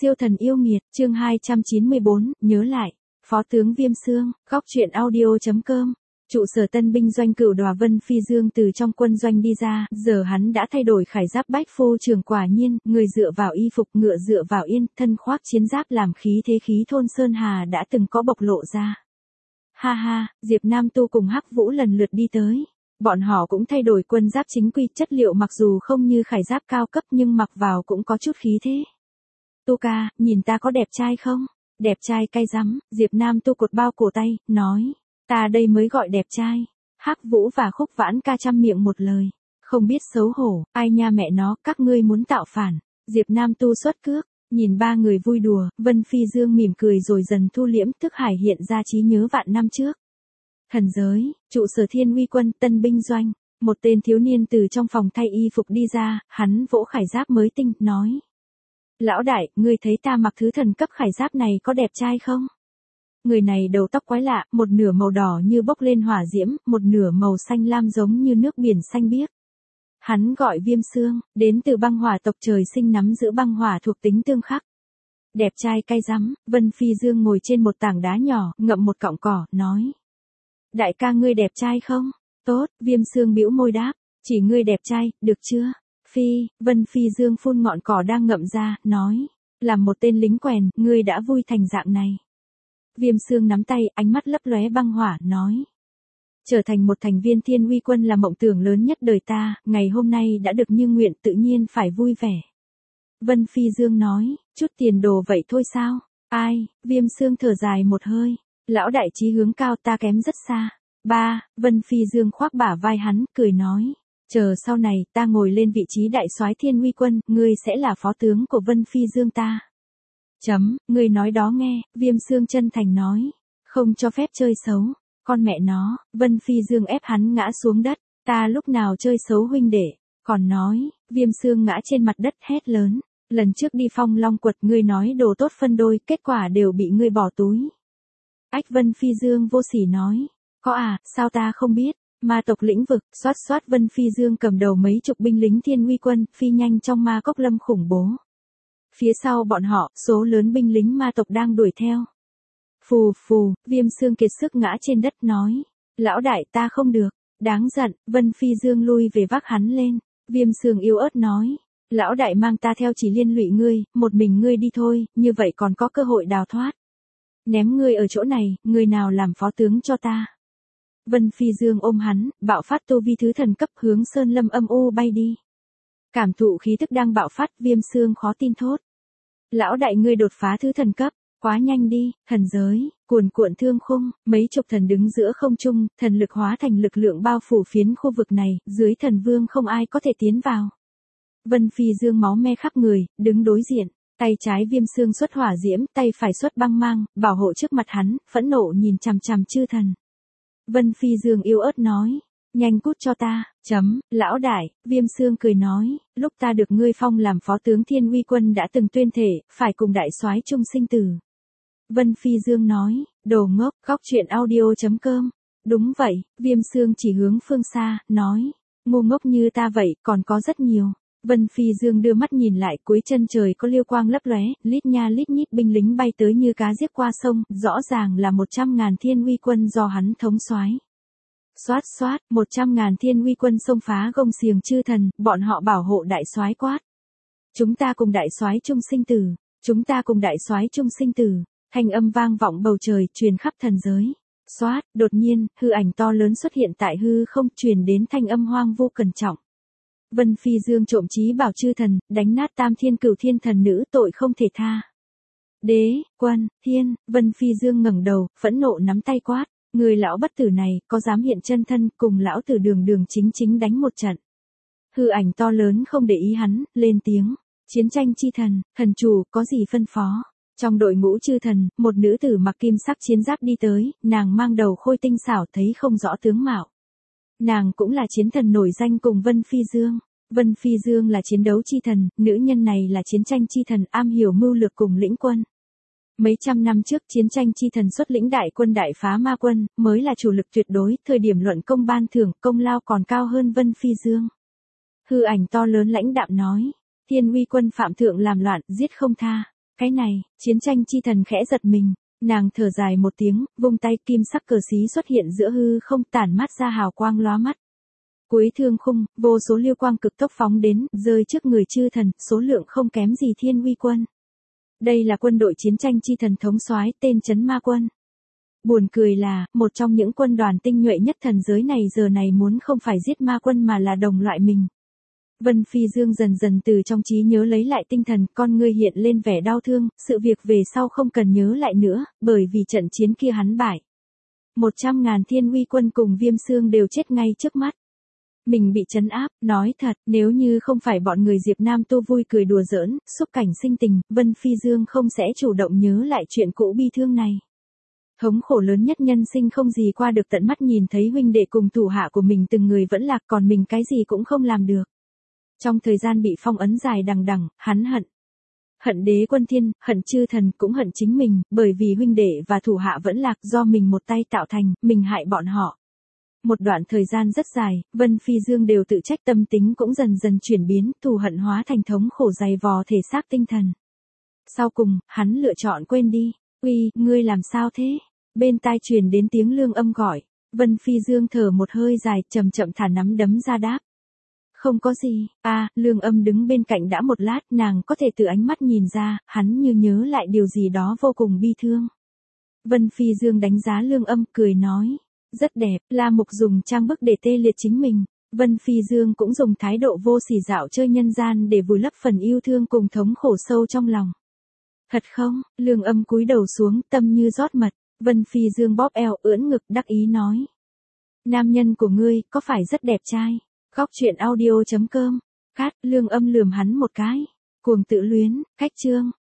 Siêu thần yêu nghiệt, chương 294, nhớ lại. Phó tướng Viêm Xương, góc truyện audio.com. Trụ sở tân binh doanh Cửu Đòa Vân Phi Dương từ trong quân doanh đi ra, giờ hắn đã thay đổi khải giáp bách phu trưởng, quả nhiên, người dựa vào y phục, ngựa dựa vào yên, thân khoác chiến giáp làm khí thế khí thôn Sơn Hà đã từng có bộc lộ ra. Ha ha, Diệp Nam Tu cùng Hắc Vũ lần lượt đi tới. Bọn họ cũng thay đổi quân giáp chính quy, chất liệu mặc dù không như khải giáp cao cấp nhưng mặc vào cũng có chút khí thế. Tu ca, nhìn ta có đẹp trai không? Đẹp trai cay rắm, Diệp Nam Tu cột bao cổ tay, nói. Ta đây mới gọi đẹp trai. Hắc Vũ và Khúc Vãn Ca chăm miệng một lời. Không biết xấu hổ, ai nha mẹ nó, các ngươi muốn tạo phản. Diệp Nam Tu xuất cước, nhìn ba người vui đùa, Vân Phi Dương mỉm cười rồi dần thu liễm, thức hải hiện ra trí nhớ vạn năm trước. Thần giới, trụ sở Thiên Uy quân, tân binh doanh. Một tên thiếu niên từ trong phòng thay y phục đi ra, hắn vỗ khải giáp mới tinh, nói. Lão đại, ngươi thấy ta mặc thứ thần cấp khải giáp này có đẹp trai không? Người này đầu tóc quái lạ, một nửa màu đỏ như bốc lên hỏa diễm, một nửa màu xanh lam giống như nước biển xanh biếc. Hắn gọi Viêm Xương, đến từ băng hỏa tộc, trời sinh nắm giữ băng hỏa thuộc tính tương khắc. Đẹp trai cay rắm, Vân Phi Dương ngồi trên một tảng đá nhỏ, ngậm một cọng cỏ, nói. Đại ca ngươi đẹp trai không? Tốt, Viêm Xương bĩu môi đáp, chỉ ngươi đẹp trai, được chưa? Vân Phi Dương phun ngọn cỏ đang ngậm ra, nói. Làm một tên lính quèn, ngươi đã vui thành dạng này. Viêm Xương nắm tay, ánh mắt lấp lóe băng hỏa, nói. Trở thành một thành viên Thiên Uy quân là mộng tưởng lớn nhất đời ta, ngày hôm nay đã được như nguyện, tự nhiên phải vui vẻ. Vân Phi Dương nói, chút tiền đồ vậy thôi sao? Ai? Viêm Xương thở dài một hơi. Lão đại chí hướng cao, ta kém rất xa. Vân Phi Dương khoác bả vai hắn, cười nói. Chờ sau này, ta ngồi lên vị trí đại soái Thiên Uy quân, ngươi sẽ là phó tướng của Vân Phi Dương ta. Ngươi nói đó nghe, Viêm Xương chân thành nói. Không cho phép chơi xấu. Con mẹ nó, Vân Phi Dương ép hắn ngã xuống đất. Ta lúc nào chơi xấu huynh đệ. Còn nói, Viêm Xương ngã trên mặt đất hét lớn. Lần trước đi Phong Long Quật ngươi nói đồ tốt phân đôi, kết quả đều bị ngươi bỏ túi. Ách, Vân Phi Dương vô sỉ nói. Có à, sao ta không biết. Ma tộc lĩnh vực, xoát Vân Phi Dương cầm đầu mấy chục binh lính Thiên Uy quân, phi nhanh trong ma cốc lâm khủng bố. Phía sau bọn họ, số lớn binh lính ma tộc đang đuổi theo. Phù, Viêm Xương kiệt sức ngã trên đất nói. Lão đại, ta không được. Đáng giận, Vân Phi Dương lui về vác hắn lên. Viêm Xương yếu ớt nói. Lão đại mang ta theo chỉ liên lụy ngươi, một mình ngươi đi thôi, như vậy còn có cơ hội đào thoát. Ném ngươi ở chỗ này, người nào làm phó tướng cho ta. Vân Phi Dương ôm hắn, bạo phát tu vi thứ thần cấp, hướng sơn lâm âm u bay đi. Cảm thụ khí tức đang bạo phát, Viêm Xương khó tin thốt. Lão đại ngươi đột phá thứ thần cấp, quá nhanh đi. Thần giới, cuồn cuộn thương khung, mấy chục thần đứng giữa không trung, thần lực hóa thành lực lượng bao phủ phiến khu vực này, dưới thần vương không ai có thể tiến vào. Vân Phi Dương máu me khắp người, đứng đối diện, tay trái Viêm Xương xuất hỏa diễm, tay phải xuất băng mang, bảo hộ trước mặt hắn, phẫn nộ nhìn chằm chằm chư thần. Vân Phi Dương yếu ớt nói, nhanh cút cho ta. Lão đại, Viêm Xương cười nói, lúc ta được ngươi phong làm phó tướng Thiên Uy quân đã từng tuyên thể, phải cùng đại soái chung sinh tử. Vân Phi Dương nói, đồ ngốc, góc truyện audio.com. Đúng vậy, Viêm Xương chỉ hướng phương xa, nói, ngu ngốc như ta vậy, còn có rất nhiều. Vân Phi Dương đưa mắt nhìn lại, cuối chân trời có liêu quang lấp lóe, lít nha lít nhít binh lính bay tới như cá giết qua sông, rõ ràng là 100.000 Thiên Uy quân do hắn thống soái. Xoát, 100.000 Thiên Uy quân xông phá gông xiềng chư thần, bọn họ bảo hộ đại soái quát. Chúng ta cùng đại soái chung sinh tử, chúng ta cùng đại soái chung sinh tử. Thanh âm vang vọng bầu trời, truyền khắp thần giới. Đột nhiên, hư ảnh to lớn xuất hiện tại hư không, truyền đến thanh âm hoang vô cẩn trọng. Vân Phi Dương trộm chí bảo chư thần, đánh nát tam thiên cửu thiên thần nữ, tội không thể tha. Đế, quân, thiên, Vân Phi Dương ngẩng đầu, phẫn nộ nắm tay quát. Người lão bất tử này, có dám hiện chân thân, cùng lão tử đường chính đánh một trận. Hư ảnh to lớn không để ý hắn, lên tiếng. Chiến tranh chi thần, thần chủ, có gì phân phó. Trong đội ngũ chư thần, một nữ tử mặc kim sắc chiến giáp đi tới, nàng mang đầu khôi tinh xảo, thấy không rõ tướng mạo. Nàng cũng là chiến thần nổi danh cùng Vân Phi Dương. Vân Phi Dương là chiến đấu chi thần, nữ nhân này là chiến tranh chi thần, am hiểu mưu lược cùng lĩnh quân. Mấy trăm năm trước chiến tranh chi thần xuất lĩnh đại quân đại phá ma quân, mới là chủ lực tuyệt đối, thời điểm luận công ban thưởng, công lao còn cao hơn Vân Phi Dương. Hư ảnh to lớn lãnh đạm nói, Thiên Uy quân phạm thượng làm loạn, giết không tha. Cái này, chiến tranh chi thần khẽ giật mình. Nàng thở dài một tiếng, vung tay kim sắc cờ xí xuất hiện giữa hư không tản mát ra hào quang lóa mắt. Cuối thương khung, vô số liêu quang cực tốc phóng đến, rơi trước người chư thần, số lượng không kém gì Thiên Uy quân. Đây là quân đội chiến tranh chi thần thống soái tên Chấn Ma Quân. Buồn cười là, một trong những quân đoàn tinh nhuệ nhất thần giới này giờ này muốn không phải giết ma quân mà là đồng loại mình. Vân Phi Dương dần dần từ trong trí nhớ lấy lại tinh thần, con ngươi hiện lên vẻ đau thương, sự việc về sau không cần nhớ lại nữa, bởi vì trận chiến kia hắn bại. 100.000 Thiên Uy quân cùng Viêm Xương đều chết ngay trước mắt. Mình bị trấn áp, nói thật, nếu như không phải bọn người Diệp Nam Tô vui cười đùa giỡn, xúc cảnh sinh tình, Vân Phi Dương không sẽ chủ động nhớ lại chuyện cũ bi thương này. Thống khổ lớn nhất nhân sinh không gì qua được tận mắt nhìn thấy huynh đệ cùng thủ hạ của mình từng người vẫn lạc còn mình cái gì cũng không làm được. Trong thời gian bị phong ấn dài đằng đẵng, hắn hận. Hận đế quân thiên, hận chư thần cũng hận chính mình, bởi vì huynh đệ và thủ hạ vẫn lạc do mình một tay tạo thành, mình hại bọn họ. Một đoạn thời gian rất dài, Vân Phi Dương đều tự trách tâm tính cũng dần dần chuyển biến, thù hận hóa thành thống khổ dày vò thể xác tinh thần. Sau cùng, hắn lựa chọn quên đi. Uy, ngươi làm sao thế? Bên tai truyền đến tiếng Lương Âm gọi. Vân Phi Dương thở một hơi dài, chậm chậm thả nắm đấm ra đáp. Không có gì, Lương Âm đứng bên cạnh đã một lát, nàng có thể từ ánh mắt nhìn ra, hắn như nhớ lại điều gì đó vô cùng bi thương. Vân Phi Dương đánh giá Lương Âm, cười nói. Rất đẹp, La Mục dùng trang bức để tê liệt chính mình. Vân Phi Dương cũng dùng thái độ vô sỉ dạo chơi nhân gian để vùi lấp phần yêu thương cùng thống khổ sâu trong lòng. Thật không? Lương Âm cúi đầu xuống, tâm như rót mật. Vân Phi Dương bóp eo ưỡn ngực đắc ý nói. Nam nhân của ngươi, có phải rất đẹp trai? Góc truyện audio.com. Cát, Lương Âm lườm hắn một cái. Cuồng tự luyến, cách chương.